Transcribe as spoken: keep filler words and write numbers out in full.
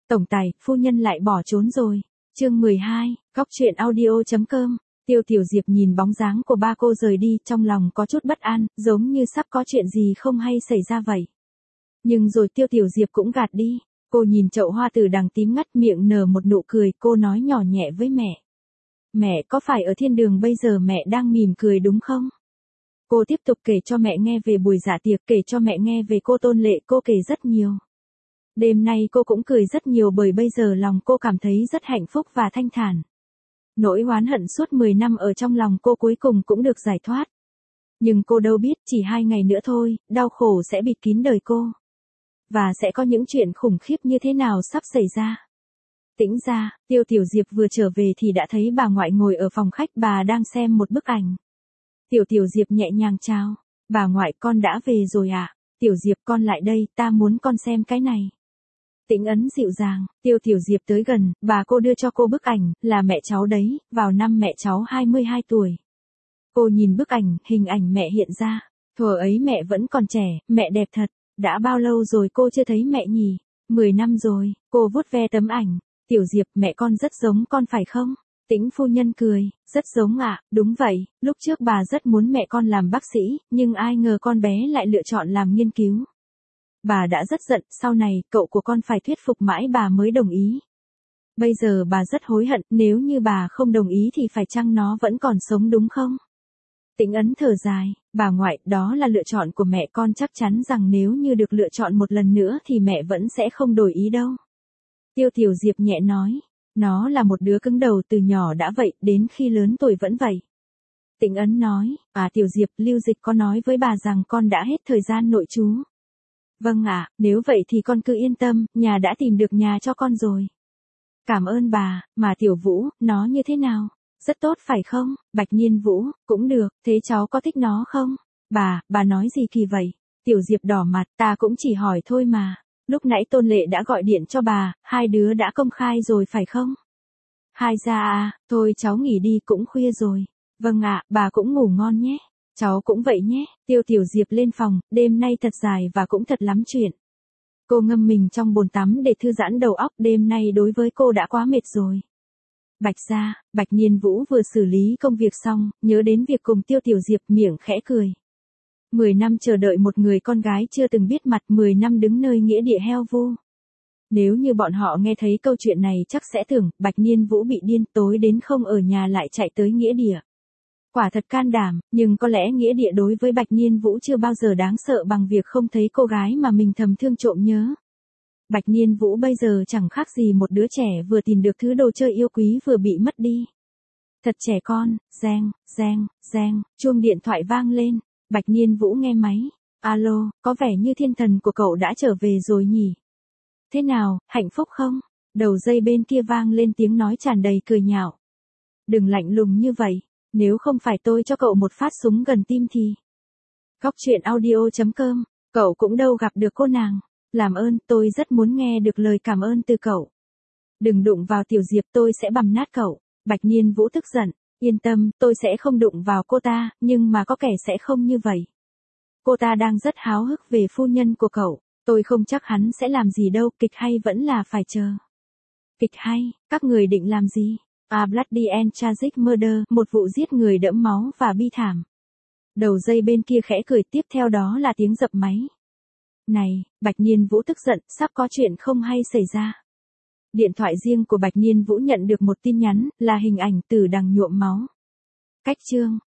Tổng tài, phu nhân lại bỏ trốn rồi. Chương mười hai, Cóc truyện audio.com. Tiêu Tiểu Diệp nhìn bóng dáng của ba cô rời đi, trong lòng có chút bất an, giống như sắp có chuyện gì không hay xảy ra vậy. Nhưng rồi Tiêu Tiểu Diệp cũng gạt đi. Cô nhìn chậu hoa từ đằng tím ngắt, miệng nở một nụ cười, cô nói nhỏ nhẹ với mẹ. Mẹ, có phải ở thiên đường bây giờ mẹ đang mỉm cười đúng không? Cô tiếp tục kể cho mẹ nghe về buổi dạ tiệc, kể cho mẹ nghe về cô Tôn Lệ, cô kể rất nhiều. Đêm nay cô cũng cười rất nhiều bởi bây giờ lòng cô cảm thấy rất hạnh phúc và thanh thản. Nỗi oán hận suốt mười năm ở trong lòng cô cuối cùng cũng được giải thoát. Nhưng cô đâu biết chỉ hai ngày nữa thôi, đau khổ sẽ bịt kín đời cô. Và sẽ có những chuyện khủng khiếp như thế nào sắp xảy ra. Tĩnh ra, Tiêu Tiểu Diệp vừa trở về thì đã thấy bà ngoại ngồi ở phòng khách, bà đang xem một bức ảnh. Tiểu Tiểu Diệp nhẹ nhàng chào. Bà ngoại, con đã về rồi ạ. À? Tiểu Diệp, con lại đây, ta muốn con xem cái này. Tĩnh ấn dịu dàng, Tiêu Tiểu Diệp tới gần, bà cô đưa cho cô bức ảnh, là mẹ cháu đấy, vào năm mẹ cháu hai mươi hai tuổi. Cô nhìn bức ảnh, hình ảnh mẹ hiện ra. Thuở ấy mẹ vẫn còn trẻ, mẹ đẹp thật. Đã bao lâu rồi cô chưa thấy mẹ nhỉ? Mười năm rồi, cô vuốt ve tấm ảnh. Tiểu Diệp, mẹ con rất giống con phải không? Tĩnh phu nhân cười, rất giống ạ, à? Đúng vậy, lúc trước bà rất muốn mẹ con làm bác sĩ, nhưng ai ngờ con bé lại lựa chọn làm nghiên cứu. Bà đã rất giận, sau này, cậu của con phải thuyết phục mãi bà mới đồng ý. Bây giờ bà rất hối hận, nếu như bà không đồng ý thì phải chăng nó vẫn còn sống đúng không? Tĩnh ấn thở dài, bà ngoại, đó là lựa chọn của mẹ, con chắc chắn rằng nếu như được lựa chọn một lần nữa thì mẹ vẫn sẽ không đổi ý đâu. Tiêu Tiểu Diệp nhẹ nói, nó là một đứa cứng đầu từ nhỏ đã vậy, đến khi lớn tuổi vẫn vậy. Tĩnh ấn nói, à Tiểu Diệp, Lưu Dịch có nói với bà rằng con đã hết thời gian nội trú. Vâng ạ, à, nếu vậy thì con cứ yên tâm, nhà đã tìm được nhà cho con rồi. Cảm ơn bà, mà Tiểu Vũ, nó như thế nào? Rất tốt phải không? Bạch Nhiên Vũ, cũng được, thế cháu có thích nó không? Bà, bà nói gì kỳ vậy? Tiểu Diệp đỏ mặt, ta cũng chỉ hỏi thôi mà. Lúc nãy Tôn Lệ đã gọi điện cho bà, hai đứa đã công khai rồi phải không? Hai ra à, thôi cháu nghỉ đi, cũng khuya rồi. Vâng ạ, à, bà cũng ngủ ngon nhé. Cháu cũng vậy nhé. Tiêu Tiểu Diệp lên phòng, đêm nay thật dài và cũng thật lắm chuyện. Cô ngâm mình trong bồn tắm để thư giãn đầu óc, đêm nay đối với cô đã quá mệt rồi. Bạch gia, Bạch Nhiên Vũ vừa xử lý công việc xong, nhớ đến việc cùng Tiêu Tiểu Diệp, miệng khẽ cười. Mười năm chờ đợi một người con gái chưa từng biết mặt, mười năm đứng nơi nghĩa địa heo vu. Nếu như bọn họ nghe thấy câu chuyện này chắc sẽ tưởng, Bạch Nhiên Vũ bị điên, tối đến không ở nhà lại chạy tới nghĩa địa. Quả thật can đảm, nhưng có lẽ nghĩa địa đối với Bạch Nhiên Vũ chưa bao giờ đáng sợ bằng việc không thấy cô gái mà mình thầm thương trộm nhớ. Bạch Nhiên Vũ bây giờ chẳng khác gì một đứa trẻ vừa tìm được thứ đồ chơi yêu quý vừa bị mất đi. Thật trẻ con, reng, reng, reng, chuông điện thoại vang lên. Bạch Nhiên Vũ nghe máy. Alo, có vẻ như thiên thần của cậu đã trở về rồi nhỉ? Thế nào, hạnh phúc không? Đầu dây bên kia vang lên tiếng nói tràn đầy cười nhạo. Đừng lạnh lùng như vậy, nếu không phải tôi cho cậu một phát súng gần tim thì... Cóc truyện audio.com, cậu cũng đâu gặp được cô nàng. Làm ơn, tôi rất muốn nghe được lời cảm ơn từ cậu. Đừng đụng vào Tiểu Diệp, tôi sẽ bằm nát cậu. Bạch Nhiên Vũ tức giận. Yên tâm, tôi sẽ không đụng vào cô ta, nhưng mà có kẻ sẽ không như vậy. Cô ta đang rất háo hức về phu nhân của cậu. Tôi không chắc hắn sẽ làm gì đâu, kịch hay vẫn là phải chờ. Kịch hay, các người định làm gì? A Bloody and Tragic Murder, một vụ giết người đẫm máu và bi thảm. Đầu dây bên kia khẽ cười, tiếp theo đó là tiếng dập máy. Này, Bạch Nhiên Vũ tức giận, sắp có chuyện không hay xảy ra. Điện thoại riêng của Bạch Nhiên Vũ nhận được một tin nhắn, là hình ảnh Tử Đằng nhuộm máu. Cách chương.